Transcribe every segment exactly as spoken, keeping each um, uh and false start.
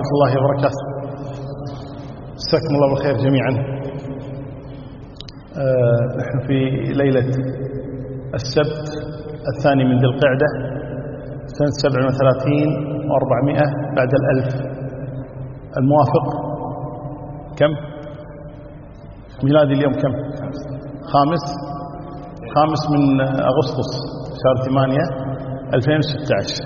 ورحمة الله وبركاته. مساكم الله بالخير جميعا. آه نحن في ليلة السبت الثاني من ذي القعدة سنة سبع وثلاثين وأربعمائة بعد الألف، الموافق كم؟ ميلادي اليوم كم؟ خامس خامس من أغسطس شهر ثمانية ألفين وستة عشر.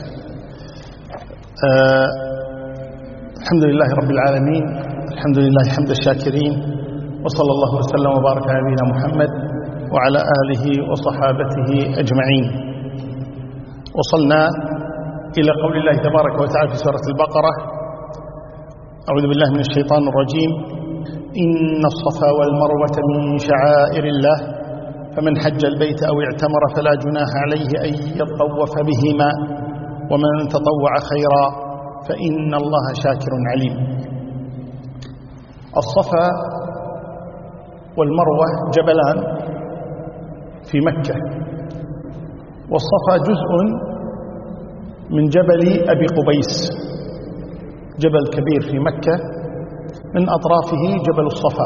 آه الحمد لله رب العالمين، الحمد لله حمد الشاكرين، وصلى الله وسلم وبارك على نبينا محمد وعلى آله وصحابته أجمعين. وصلنا إلى قول الله تبارك وتعالى في سورة البقرة: أعوذ بالله من الشيطان الرجيم، إن الصفا والمروة من شعائر الله فمن حج البيت أو اعتمر فلا جناح عليه أن يطوف بهما ومن تطوع خيرا فإن الله شاكر عليم. الصفا والمروة جبلان في مكة، والصفا جزء من جبل أبي قبيس، جبل كبير في مكة من أطرافه جبل الصفا.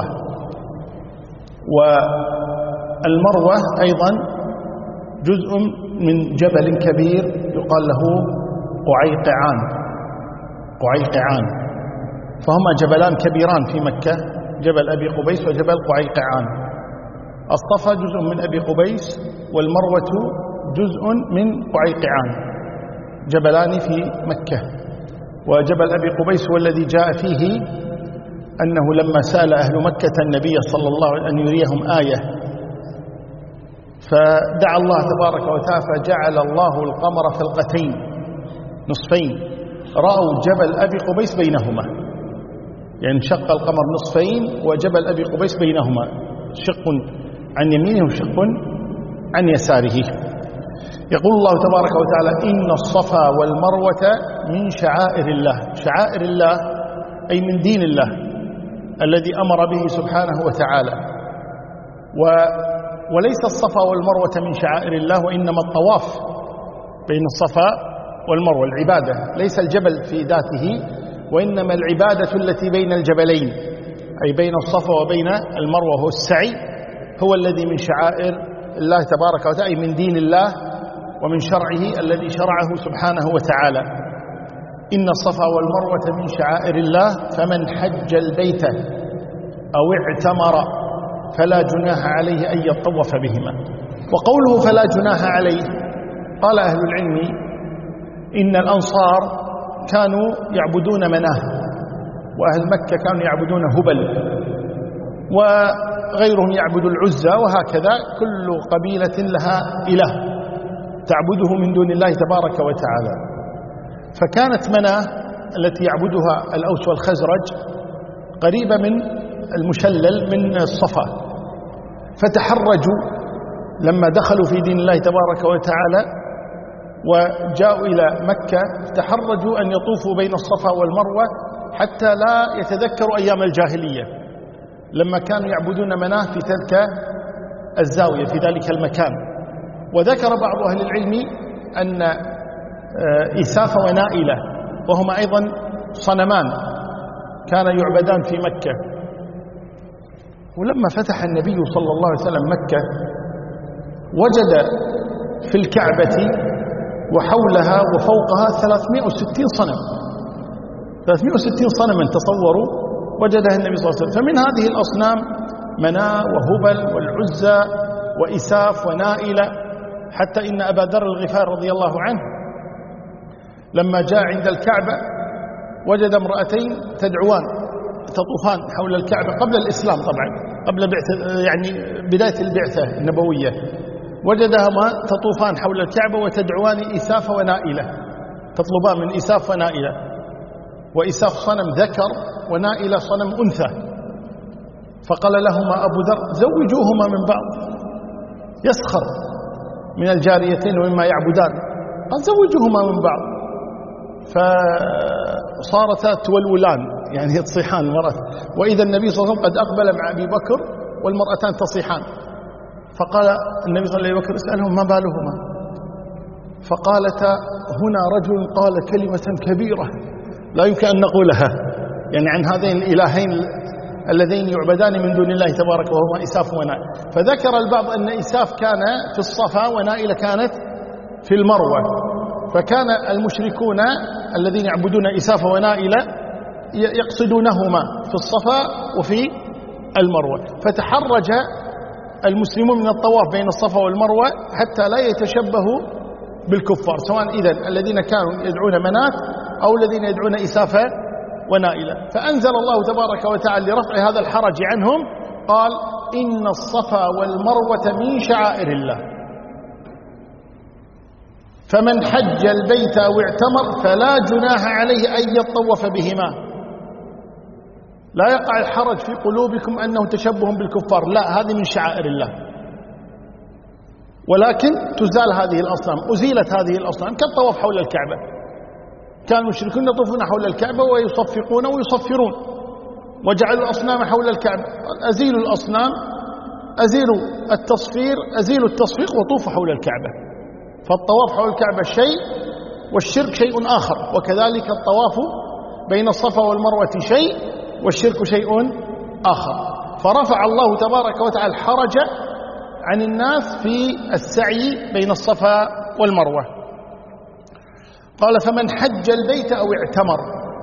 والمروة أيضا جزء من جبل كبير يقال له قعيقعان قعيقعان فهما جبلان كبيران في مكة، جبل أبي قبيس وجبل قعيقعان. الصفا جزء من أبي قبيس والمروة جزء من قعيقعان، جبلان في مكة. وجبل أبي قبيس هو الذي جاء فيه أنه لما سأل أهل مكة النبي صلى الله عليه وسلم أن يريهم آية، فدعا الله تبارك وتعالى فجعل الله القمر فلقتين نصفين، رأوا جبل أبي قبيس بينهما، يعني انشق القمر نصفين وجبل أبي قبيس بينهما، شق عن يمينه وشق عن يساره. يقول الله تبارك وتعالى: إن الصفا والمروة من شعائر الله. شعائر الله أي من دين الله الذي أمر به سبحانه وتعالى. و وليس الصفا والمروة من شعائر الله، وإنما الطواف بين الصفا والمروة العبادة، ليس الجبل في ذاته، وإنما العبادة التي بين الجبلين، أي بين الصفا وبين المروة، هو السعي، هو الذي من شعائر الله تبارك وتعالى، أي من دين الله ومن شرعه الذي شرعه سبحانه وتعالى. إن الصفا والمروة من شعائر الله فمن حج البيت أو اعتمر فلا جناح عليه أن يطوف بهما. وقوله فلا جناح عليه، قال أهل العلم إن الأنصار كانوا يعبدون مناه، وأهل مكة كانوا يعبدون هبل، وغيرهم يعبد العزى، وهكذا كل قبيلة لها إله تعبده من دون الله تبارك وتعالى. فكانت مناه التي يعبدها الأوس والخزرج قريبة من المشلل من الصفا، فتحرجوا لما دخلوا في دين الله تبارك وتعالى وجاءوا إلى مكة، تحرجوا أن يطوفوا بين الصفا والمروة حتى لا يتذكروا أيام الجاهلية لما كانوا يعبدون مناه في تلك الزاوية في ذلك المكان. وذكر بعض أهل العلم أن إساف ونائلة، وهما أيضا صنمان كان يعبدان في مكة. ولما فتح النبي صلى الله عليه وسلم مكة وجد في الكعبة وحولها وفوقها ثلاثمائة وستين صنم، ثلاثمائة وستين صنما تصوروا وجدها النبي صلى الله عليه وسلم. فمن هذه الأصنام مناة وهبل والعزى وإساف ونائلة، حتى إن أبا ذر الغفار رضي الله عنه لما جاء عند الكعبة وجد امرأتين تدعوان تطوفان حول الكعبة قبل الإسلام، طبعا قبل بعثة، يعني بداية البعثة النبوية، وجدهما تطوفان حول الكعبة وتدعوان إساف ونائلة، تطلبان من إساف ونائلة، وإساف صنم ذكر ونائلة صنم أنثى. فقال لهما أبو ذر: زوجوهما من بعض، يسخر من الجاريتين ومما يعبدان، قال زوجوهما من بعض. فصارتا تولولان، يعني تصيحان مرات، وإذا النبي صلى الله عليه وسلم قد أقبل مع أبي بكر والمرأتان تصيحان. فقال النبي صلى الله عليه وسلم: اسألهم ما بالهما. فقالتا: هنا رجل قال كلمة كبيرة لا يمكن أن نقولها، يعني عن هذين الإلهين الذين يعبدان من دون الله تبارك وهما إساف ونائلة. فذكر البعض أن إساف كان في الصفا ونائلة كانت في المروة، فكان المشركون الذين يعبدون إساف ونائلة يقصدونهما في الصفا وفي المروة، فتحرج المسلمون من الطواف بين الصفا والمروة حتى لا يتشبهوا بالكفار، سواء إذن الذين كانوا يدعون منات أو الذين يدعون إساف ونائلة. فأنزل الله تبارك وتعالى لرفع هذا الحرج عنهم قال: إن الصفا والمروة من شعائر الله، فمن حج البيت أو اعتمر فلا جناح عليه أن يطوف بهما. لا يقع الحرج في قلوبكم أنه تشبه بالكفار، لا، هذه من شعائر الله، ولكن تزال هذه الأصنام. أزيلت هذه الأصنام كالطواف حول الكعبة، كان المشركون يطوفون حول الكعبة ويصفقون ويصفرون، وجعلوا الأصنام حول الكعبة. أزيلوا الأصنام، أزيلوا التصفير، أزيلوا التصفيق وطوفوا حول الكعبة. فالطواف حول الكعبة شيء والشرك شيء آخر، وكذلك الطواف بين الصفا والمروة شيء والشرك شيء آخر. فرفع الله تبارك وتعالى الحرج عن الناس في السعي بين الصفا والمروة. قال: فمن حج البيت أو اعتمر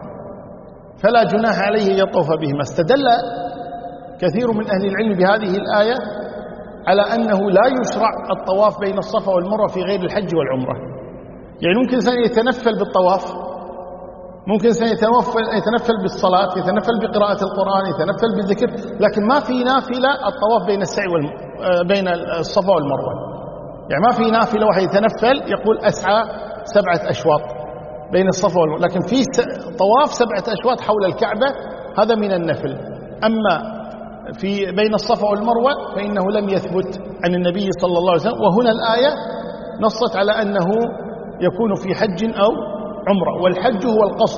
فلا جناح عليه يطوف بهما. استدل كثير من أهل العلم بهذه الآية على أنه لا يشرع الطواف بين الصفا والمروة في غير الحج والعمرة. يعني ممكن إنسان يتنفل بالطواف، ممكن إنسان يتنفل بالصلاة، يتنفل بقراءة القرآن، يتنفل بالذكر، لكن ما في نافلة الطواف بين السعي والم... بين الصفا والمروة. يعني ما في نافلة واحد يتنفل يقول أسعى سبعة أشواط بين الصفا والمروة، لكن في طواف سبعة أشواط حول الكعبة هذا من النفل. أما في بين الصفا والمروة فإنه لم يثبت عن النبي صلى الله عليه وسلم. وهنا الآية نصت على أنه يكون في حج أو عمرة، والحج هو القصد،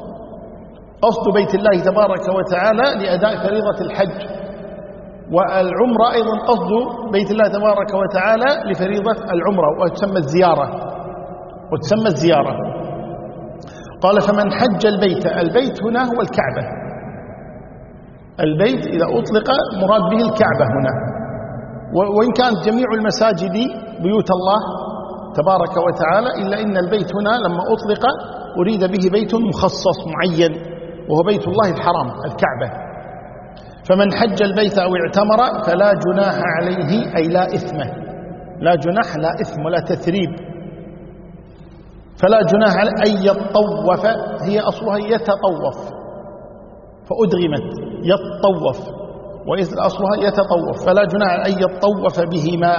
قصد بيت الله تبارك وتعالى لأداء فريضة الحج، والعمرة أيضا قصد بيت الله تبارك وتعالى لفريضة العمرة، وتسمى الزيارة وتسمى الزيارة. قال: فمن حج البيت، البيت هنا هو الكعبة، البيت إذا أطلق مراد به الكعبة هنا، وإن كانت جميع المساجد بيوت الله تبارك وتعالى، إلا إن البيت هنا لما أطلق أريد به بيت مخصص معين، وهو بيت الله الحرام الكعبة. فمن حج البيت أو اعتمر فلا جناح عليه، أي لا إثمه، لا جناح، لا إثم ولا تثريب. فلا جناح عليه أن يطوف، هي أصلها يتطوف فأدغمت يطوف، وإذ أصلها يتطوف. فلا جناح أن يطوف بهما،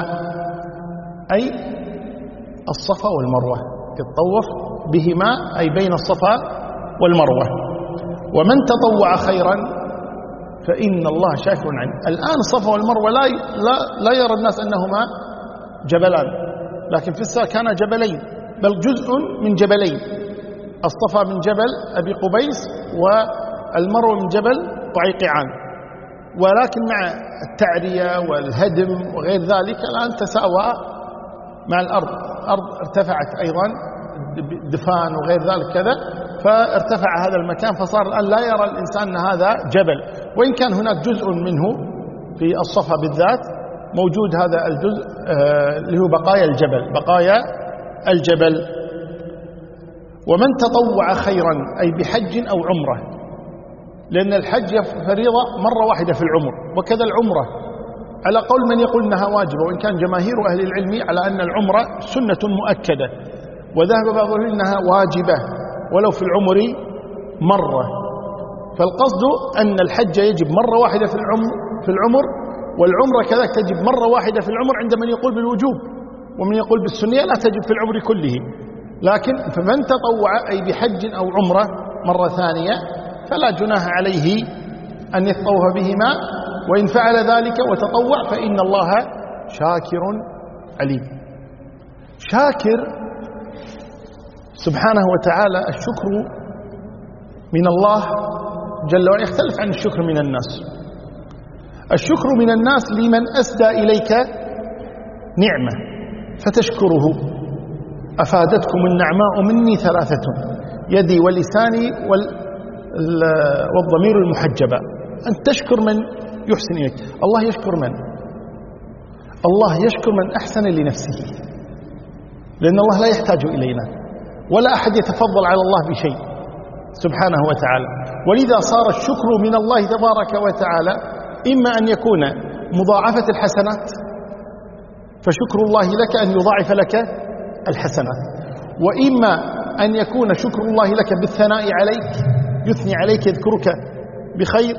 أي الصفا والمروة، يتطوف بهما أي بين الصفا والمروة. ومن تطوع خيرا فإن الله شاكر عليم. الآن الصفا والمروة لا لا لا يرى الناس أنهما جبلان، لكن في السابق كانا جبلين، بل جزء من جبلين. الصفا من جبل أبي قبيس والمروة من جبل قعيقعان، ولكن مع التعرية والهدم وغير ذلك الآن تساوى مع الأرض، الأرض ارتفعت أيضا، دفان وغير ذلك كذا، فارتفع هذا المكان، فصار الآن لا يرى الإنسان أن هذا جبل، وإن كان هناك جزء منه في الصفا بالذات موجود هذا الجزء اللي هو بقايا الجبل، بقايا الجبل. ومن تطوع خيرا أي بحج أو عمرة، لأن الحج فريضة مرة واحدة في العمر، وكذا العمرة على قول من يقول أنها واجبة، وإن كان جماهير أهل العلم على أن العمرة سنة مؤكدة، وذهب بعضهم أنها واجبة ولو في العمر مرة. فالقصد أن الحج يجب مرة واحدة في العمر في العمر والعمرة كذلك تجب مرة واحدة في العمر عند من يقول بالوجوب، ومن يقول بالسنية لا تجب في العمر كله. لكن فمن تطوع أي بحج أو عمرة مرة ثانية فلا جناح عليه أن يتطوف بهما، وإن فعل ذلك وتطوع فإن الله شاكر عليم. شاكر سبحانه وتعالى، الشكر من الله جل وعلا يختلف عن الشكر من الناس. الشكر من الناس لمن أسدى إليك نعمة فتشكره. أفادتكم النعماء مني ثلاثة، يدي ولساني والضمير المحجبة، أن تشكر من يحسن إليك. الله يشكر من؟ الله يشكر من أحسن لنفسه، لأن الله لا يحتاج إلينا ولا أحد يتفضل على الله بشيء سبحانه وتعالى. ولذا صار الشكر من الله تبارك وتعالى إما أن يكون مضاعفة الحسنات، فشكر الله لك أن يضاعف لك الحسنات، وإما أن يكون شكر الله لك بالثناء عليك، يثني عليك، يذكرك بخير.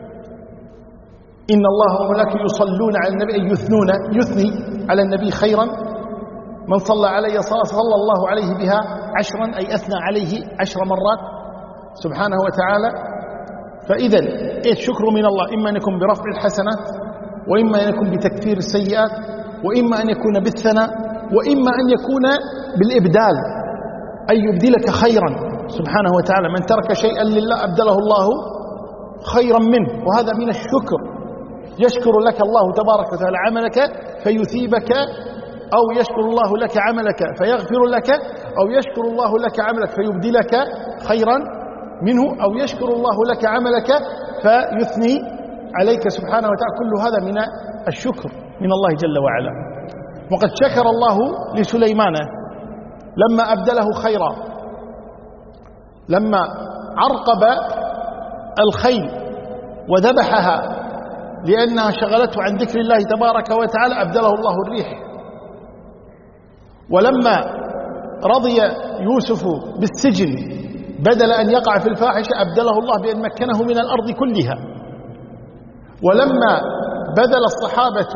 إن الله وملائكته يصلون على النبي، أي يثنون، يثني على النبي خيرا. من صلى علي صلاة صلى الله عليه بها عشرا، أي أثنى عليه عشر مرات سبحانه وتعالى. فإذا الشكر من الله إما أن يكون برفع الحسنات، وإما أن يكون بتكفير السيئات، وإما أن يكون بالثناء، وإما أن يكون بالإبدال، أي يبدلك خيرا سبحانه وتعالى. من ترك شيئا لله أبدله الله خيرا منه، وهذا من الشكر. يشكر لك الله تبارك وتعالى عملك فيثيبك، أو يشكر الله لك عملك فيغفر لك، أو يشكر الله لك عملك فيبدلك خيرا منه، أو يشكر الله لك عملك فيثني عليك سبحانه وتعالى. كل هذا من الشكر من الله جل وعلا. وقد شكر الله لسليمان لما أبدله خيرا، لما عرقب الخيل وذبحها لأنها شغلته عن ذكر الله تبارك وتعالى، أبدله الله الريح. ولما رضي يوسف بالسجن بدل أن يقع في الفاحشة، أبدله الله بأن مكنه من الأرض كلها. ولما بذل الصحابة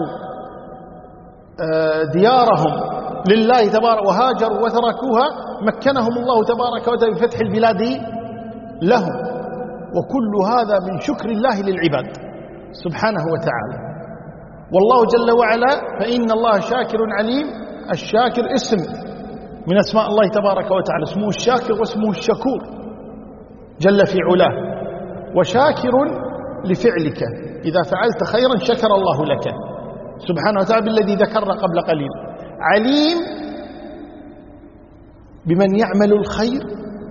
ديارهم لله تبارك وهاجروا وتركوها، مكنهم الله تبارك وتعالى بفتح البلاد لهم. وكل هذا من شكر الله للعباد سبحانه وتعالى. والله جل وعلا فإن الله شاكر عليم. الشاكر اسم من أسماء الله تبارك وتعالى، اسمه الشاكر واسمه الشكور جل في علاه. وشاكر لفعلك، إذا فعلت خيرا شكر الله لك سبحانه وتعالى بالذي ذكرنا قبل قليل. عليم بمن يعمل الخير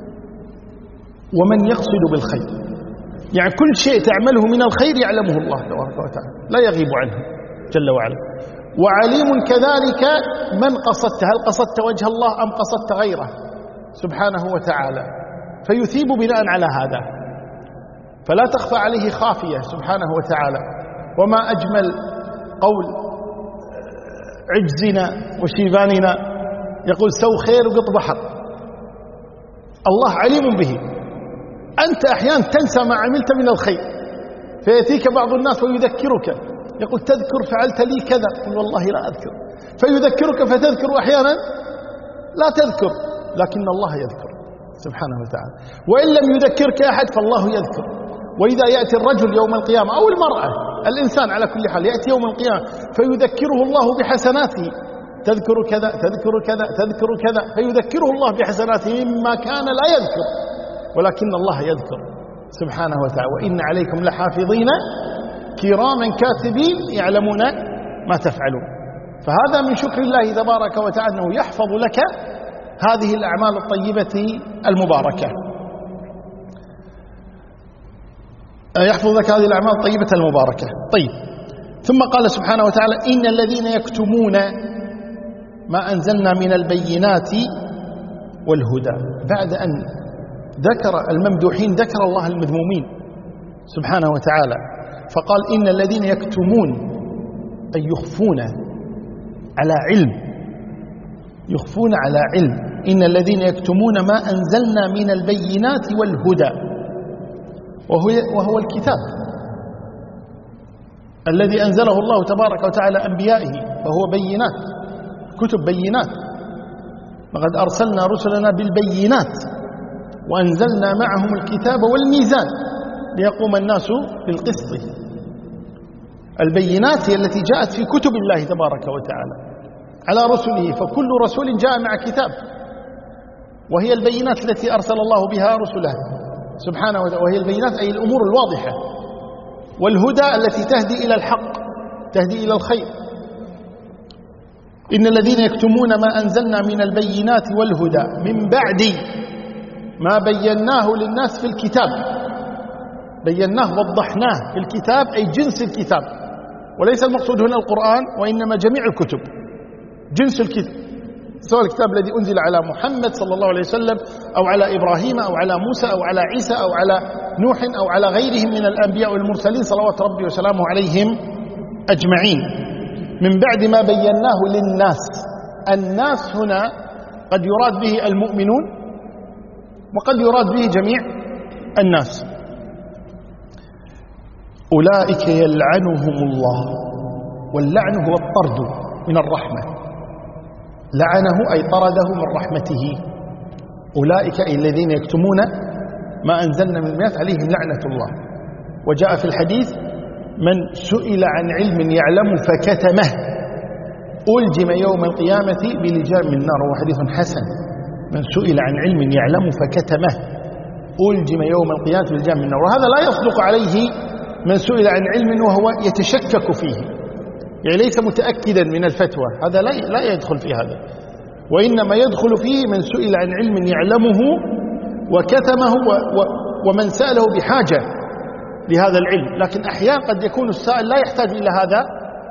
ومن يقصد بالخير، يعني كل شيء تعمله من الخير يعلمه الله تبارك وتعالى، لا يغيب عنه جل وعلا. وعليم كذلك من قصدت، هل قصدت وجه الله أم قصدت غيره سبحانه وتعالى، فيثيب بناء على هذا، فلا تخفى عليه خافية سبحانه وتعالى. وما أجمل قول عجزنا وشيباننا، يقول سو خير وقط بحر. الله عليم به. أنت أحيانا تنسى ما عملت من الخير، فيأتيك بعض الناس ويذكرك، يقول تذكر فعلت لي كذا، قل والله لا أذكر، فيذكرك فتذكر، وأحيانا لا تذكر، لكن الله يذكر سبحانه وتعالى. وإن لم يذكرك أحد فالله يذكر. وإذا يأتي الرجل يوم القيامة أو المرأة، الإنسان على كل حال يأتي يوم القيامة فيذكره الله بحسناته، تذكر كذا تذكر كذا تذكر كذا، فيذكره الله بحسناته مما كان لا يذكر، ولكن الله يذكر سبحانه وتعالى. وإن عليكم لحافظين كراما كاتبين يعلمون ما تفعلون. فهذا من شكر الله تبارك وتعالى أنه يحفظ لك هذه الأعمال الطيبة المباركة، يحفظ لك هذه الأعمال الطيبة المباركة. طيب، ثم قال سبحانه وتعالى إن الذين يكتمون ما أنزلنا من البينات والهدى. بعد أن ذكر الممدوحين ذكر الله المذمومين سبحانه وتعالى، فقال إن الذين يكتمون، أي يخفون على علم، يخفون على علم. إن الذين يكتمون ما أنزلنا من البينات والهدى، وهو, وهو الكتاب الذي أنزله الله تبارك وتعالى أنبيائه، فهو بينات، كتب بينات. لقد أرسلنا رسلنا بالبينات وأنزلنا معهم الكتاب والميزان ليقوم الناس بالقسط. البينات هي التي جاءت في كتب الله تبارك وتعالى على رسله، فكل رسول جاء مع كتاب، وهي البينات التي أرسل الله بها رسله سبحانه وتعالى، وهي البينات أي الأمور الواضحة، والهدى التي تهدي إلى الحق، تهدي إلى الخير. إن الذين يكتمون ما أنزلنا من البينات والهدى من بعد ما بيناه للناس في الكتاب، بيناه وضحناه في الكتاب أي جنس الكتاب، وليس المقصود هنا القرآن وإنما جميع الكتب، جنس الكتاب، سواء الكتاب الذي أنزل على محمد صلى الله عليه وسلم أو على إبراهيم أو على موسى أو على عيسى أو على نوح أو على غيرهم من الأنبياء والمرسلين صلوات ربي وسلامه عليهم أجمعين، من بعد ما بيناه للناس. الناس هنا قد يراد به المؤمنون وقد يراد به جميع الناس. أولئك يلعنهم الله، واللعن هو الطرد من الرحمة، لعنه أي طرده من رحمته. أولئك أي الذين يكتمون ما أنزلنا من البينات عليهم لعنة الله. وجاء في الحديث من سئل عن علم يعلم فكتمه ألجم يوم القيامة بلجام من نار، وهو حديث حسن. من سئل عن علم يعلم فكتمه ألجم يوم القيامة بلجام من نار. وهذا لا يصدق عليه من سئل عن علم وهو يتشكك فيه، يعني ليس متأكدا من الفتوى، هذا لا لا يدخل في هذا، وإنما يدخل فيه من سئل عن علم يعلمه وكتمه ومن سأله بحاجة لهذا العلم. لكن أحيانا قد يكون السائل لا يحتاج إلى هذا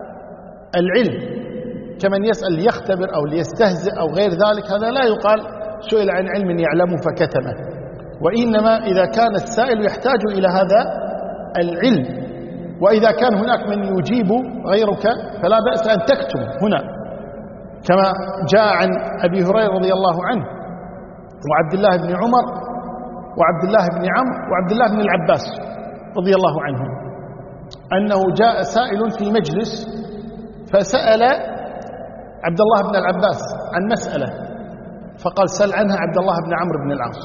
العلم، كمن يسأل ليختبر أو ليستهزئ أو غير ذلك، هذا لا يقال سئل عن علم يعلمه فكتمه، وإنما إذا كان السائل يحتاج إلى هذا العلم. وإذا كان هناك من يجيب غيرك فلا بأس أن تكتم هنا، كما جاء عن أبي هريرة رضي الله عنه وعبد الله بن عمر وعبد الله بن عمرو وعبد الله بن العباس رضي الله عنهم، أنه جاء سائل في مجلس فسأل عبد الله بن العباس عن مسألة، فقال سل عنها عبد الله بن عمرو بن العاص،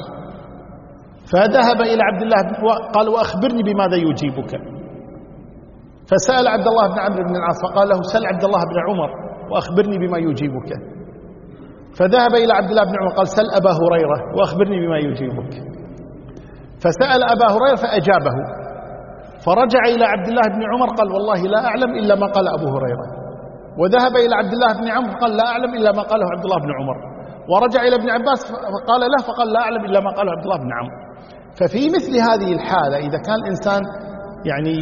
فذهب إلى عبد الله بن قال وأخبرني بماذا يجيبك، فسأل عبد الله بن عمرو بن العاص فقال له سل عبد الله بن عمر وأخبرني بما يجيبك، فذهب إلى عبد الله بن عمر قال سل أبا هريرة وأخبرني بما يجيبك، فسأل أبا هريرة فأجابه، فرجع إلى عبد الله بن عمر قال والله لا أعلم إلا ما قال أبو هريرة، وذهب إلى عبد الله بن عمرو قال لا أعلم إلا ما قاله عبد الله بن عمر، ورجع إلى ابن عباس فقال له فقال لا أعلم إلا ما قاله عبد الله بن عمرو. ففي مثل هذه الحالة إذا كان الإنسان يعني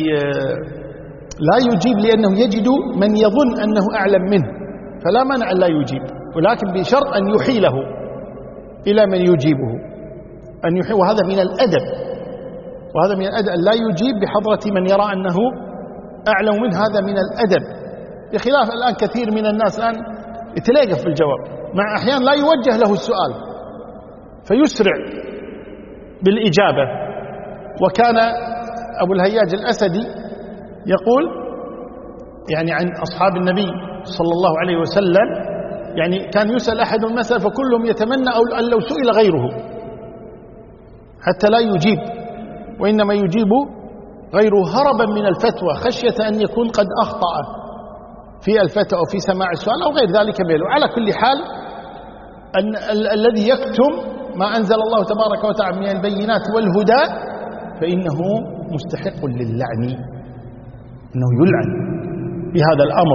لا يجيب لأنه يجد من يظن أنه أعلم منه فلا مانع أن لا يجيب، ولكن بشرط أن يحيله إلى من يجيبه، أن يحيل، وهذا من الأدب، وهذا من الأدب أن لا يجيب بحضرة من يرى أنه أعلم منه، هذا من الأدب، بخلاف الآن كثير من الناس الآن يتلاقف في الجواب، مع أحيان لا يوجه له السؤال فيسرع بالإجابة. وكان أبو الهياج الأسدي يقول يعني عن أصحاب النبي صلى الله عليه وسلم، يعني كان يسأل أحد المسألة فكلهم يتمنى أن لو سئل غيره حتى لا يجيب، وإنما يجيب غيره هربا من الفتوى خشية أن يكون قد أخطأ في الفتوى أو في سماع السؤال أو غير ذلك منه. على كل حال أن ال الذي يكتم ما أنزل الله تبارك وتعالى من البينات والهدى فإنه مستحق للعن، أنه يلعن بهذا الأمر.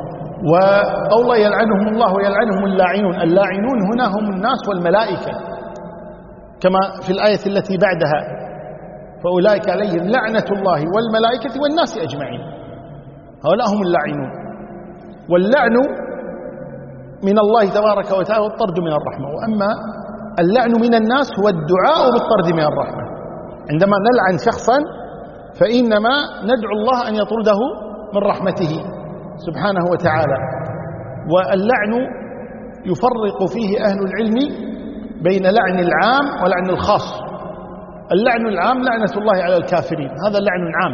وقوله يلعنهم الله ويلعنهم اللاعنون، اللاعنون هنا هم الناس والملائكة، كما في الآية التي بعدها فأولئك عليهم لعنة الله والملائكة والناس أجمعين، هؤلاء هم اللاعنون. واللعن من الله تبارك وتعالى والطرد من الرحمة، وأما اللعن من الناس هو الدعاء بالطرد من الرحمة. عندما نلعن شخصا فإنما ندعو الله أن يطرده من رحمته سبحانه وتعالى. واللعن يفرق فيه أهل العلم بين لعن العام ولعن الخاص. اللعن العام لعنة الله على الكافرين، هذا لعن عام.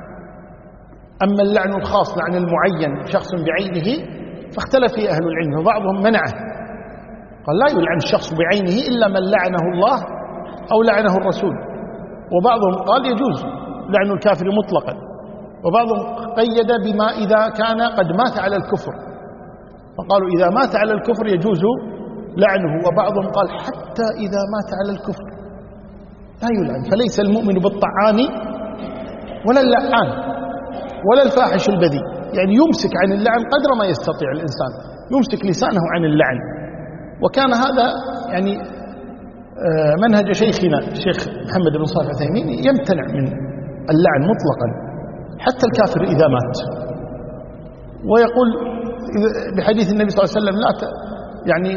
أما اللعن الخاص لعن المعين شخص بعينه فاختلف فيه أهل العلم، وبعضهم منعه قال لا يلعن الشخص بعينه إلا من لعنه الله أو لعنه الرسول، وبعضهم قال يجوز لعن الكافر مطلقا، وبعضهم قيد بما إذا كان قد مات على الكفر، فقالوا إذا مات على الكفر يجوز لعنه، وبعضهم قال حتى إذا مات على الكفر لا يلعن. فليس المؤمن بالطعان ولا اللعان ولا الفاحش البذيء، يعني يمسك عن اللعن قدر ما يستطيع الإنسان، يمسك لسانه عن اللعن. وكان هذا يعني منهج شيخنا الشيخ محمد بن صالح العثيمين، يمتنع من اللعن مطلقا حتى الكافر إذا مات. ويقول بحديث النبي صلى الله عليه وسلم لا ت... يعني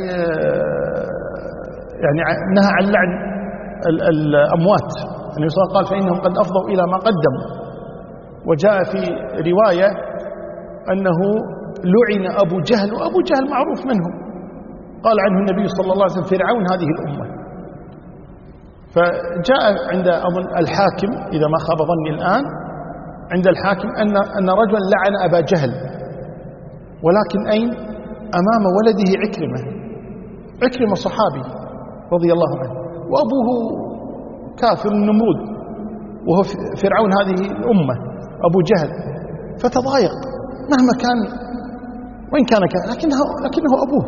يعني نهى عن لعن الأموات. النبي صلى الله عليه وسلم قال فإنهم قد أفضوا إلى ما قدموا. وجاء في رواية أنه لعن أبو جهل، وأبو جهل معروف منهم، قال عنه النبي صلى الله عليه وسلم فرعون هذه الأمة. فجاء عند أظن الحاكم إذا ما خاب ظني الآن، عند الحاكم أن أن رجلا لعن أبا جهل، ولكن أين؟ أمام ولده عكرمة. عكرمة صحابي رضي الله عنه، وأبوه كافر النمرود، وهو فرعون هذه الأمة أبو جهل. فتضايق مهما كان وإن كان كان لكنه, لكنه أبوه.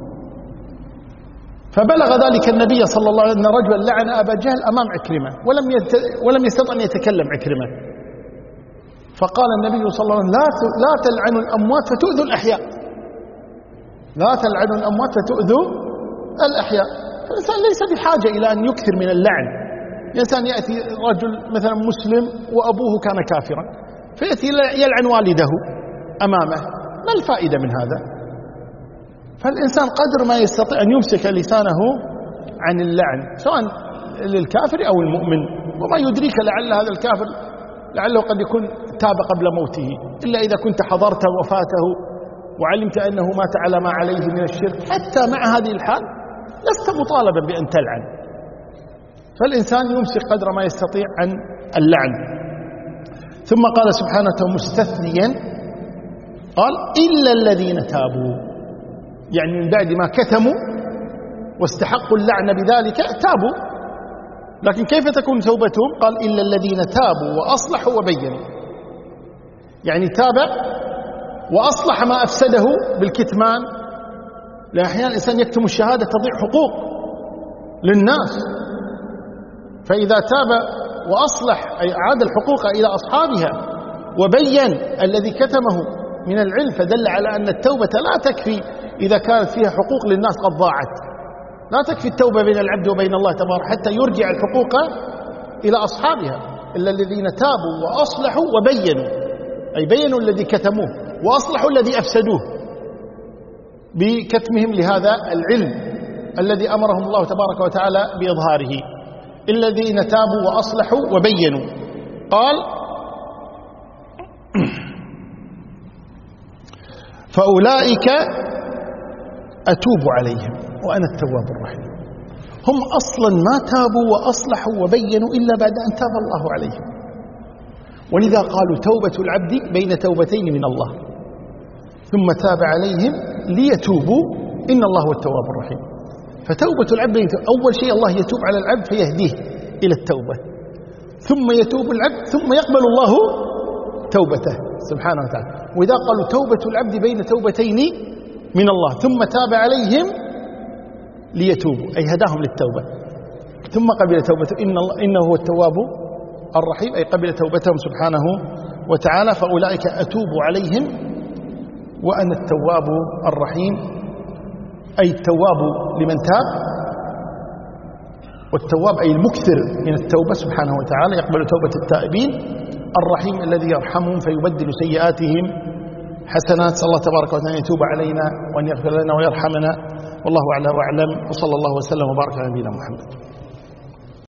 فبلغ ذلك النبي صلى الله عليه وسلم أن رجلا لعن أبا جهل أمام عكرمة، ولم ولم يستطع أن يتكلم عكرمة. فقال النبي صلى الله عليه وسلم لا لا تلعنوا الأموات فتؤذوا الأحياء، لا تلعنوا الأموات فتؤذوا الأحياء. فالإنسان ليس بحاجة إلى أن يكثر من اللعن. الإنسان يأتي رجل مثلا مسلم وأبوه كان كافرا، فيأتي يلعن والده أمامه، ما الفائدة من هذا؟ فالإنسان قدر ما يستطيع أن يمسك لسانه عن اللعن سواء للكافر أو المؤمن. وما يدريك لعل هذا الكافر لعله قد يكون تاب قبل موته، إلا إذا كنت حضرت وفاته وعلمت أنه مات على ما عليه من الشرك. حتى مع هذه الحال لست مطالبا بأن تلعن. فالإنسان يمسك قدر ما يستطيع عن اللعن. ثم قال سبحانه مستثنيا قال إلا الذين تابوا، يعني من بعد ما كتموا واستحقوا اللعن بذلك تابوا. لكن كيف تكون توبتهم؟ قال إلا الذين تابوا وأصلحوا وبينوا، يعني تاب وأصلح ما أفسده بالكتمان. لأن أحيانا الإنسان يكتم الشهادة تضيع حقوق للناس، فإذا تاب وأصلح أي أعاد الحقوق إلى أصحابها وبين الذي كتمه من العلم، فدل على أن التوبة لا تكفي إذا كانت فيها حقوق للناس قد ضاعت. لا تكفي التوبة بين العبد وبين الله تبارك حتى يرجع الحقوق إلى أصحابها. إلا الذين تابوا وأصلحوا وبينوا، أي بينوا الذي كتموه وأصلحوا الذي أفسدوه بكتمهم لهذا العلم الذي أمرهم الله تبارك وتعالى بإظهاره. الذين تابوا وأصلحوا وبينوا. قال فأولئك أتوب عليهم وأنا التواب الرحيم. هم أصلا ما تابوا وأصلحوا وبينوا إلا بعد أن تاب الله عليهم، ولذا قالوا توبة العبد بين توبتين من الله، ثم تاب عليهم ليتوبوا إن الله هو التواب الرحيم. فتوبة العبد أول شيء الله يتوب على العبد فيهديه إلى التوبة، ثم يتوب العبد ثم يقبل الله توبته سبحانه وتعالى. وإذا قالوا توبة العبد بين توبتين من الله ثم تاب عليهم ليتوبوا أي هداهم للتوبة، ثم قبل توبته إن الله إنه هو التواب الرحيم أي قبل توبتهم سبحانه وتعالى. فأولئك أتوب عليهم وأنا التواب الرحيم، أي التواب لمن تاب، والتواب أي المكثر من التوبة سبحانه وتعالى يقبل توبة التائبين. الرحيم الذي يرحمهم فيبدل سيئاتهم حسنات. صلى الله تبارك وتعالى أن يتوب علينا وأن يغفر لنا ويرحمنا. والله أعلى وأعلم، وصلى الله وسلم وبارك على نبينا محمد.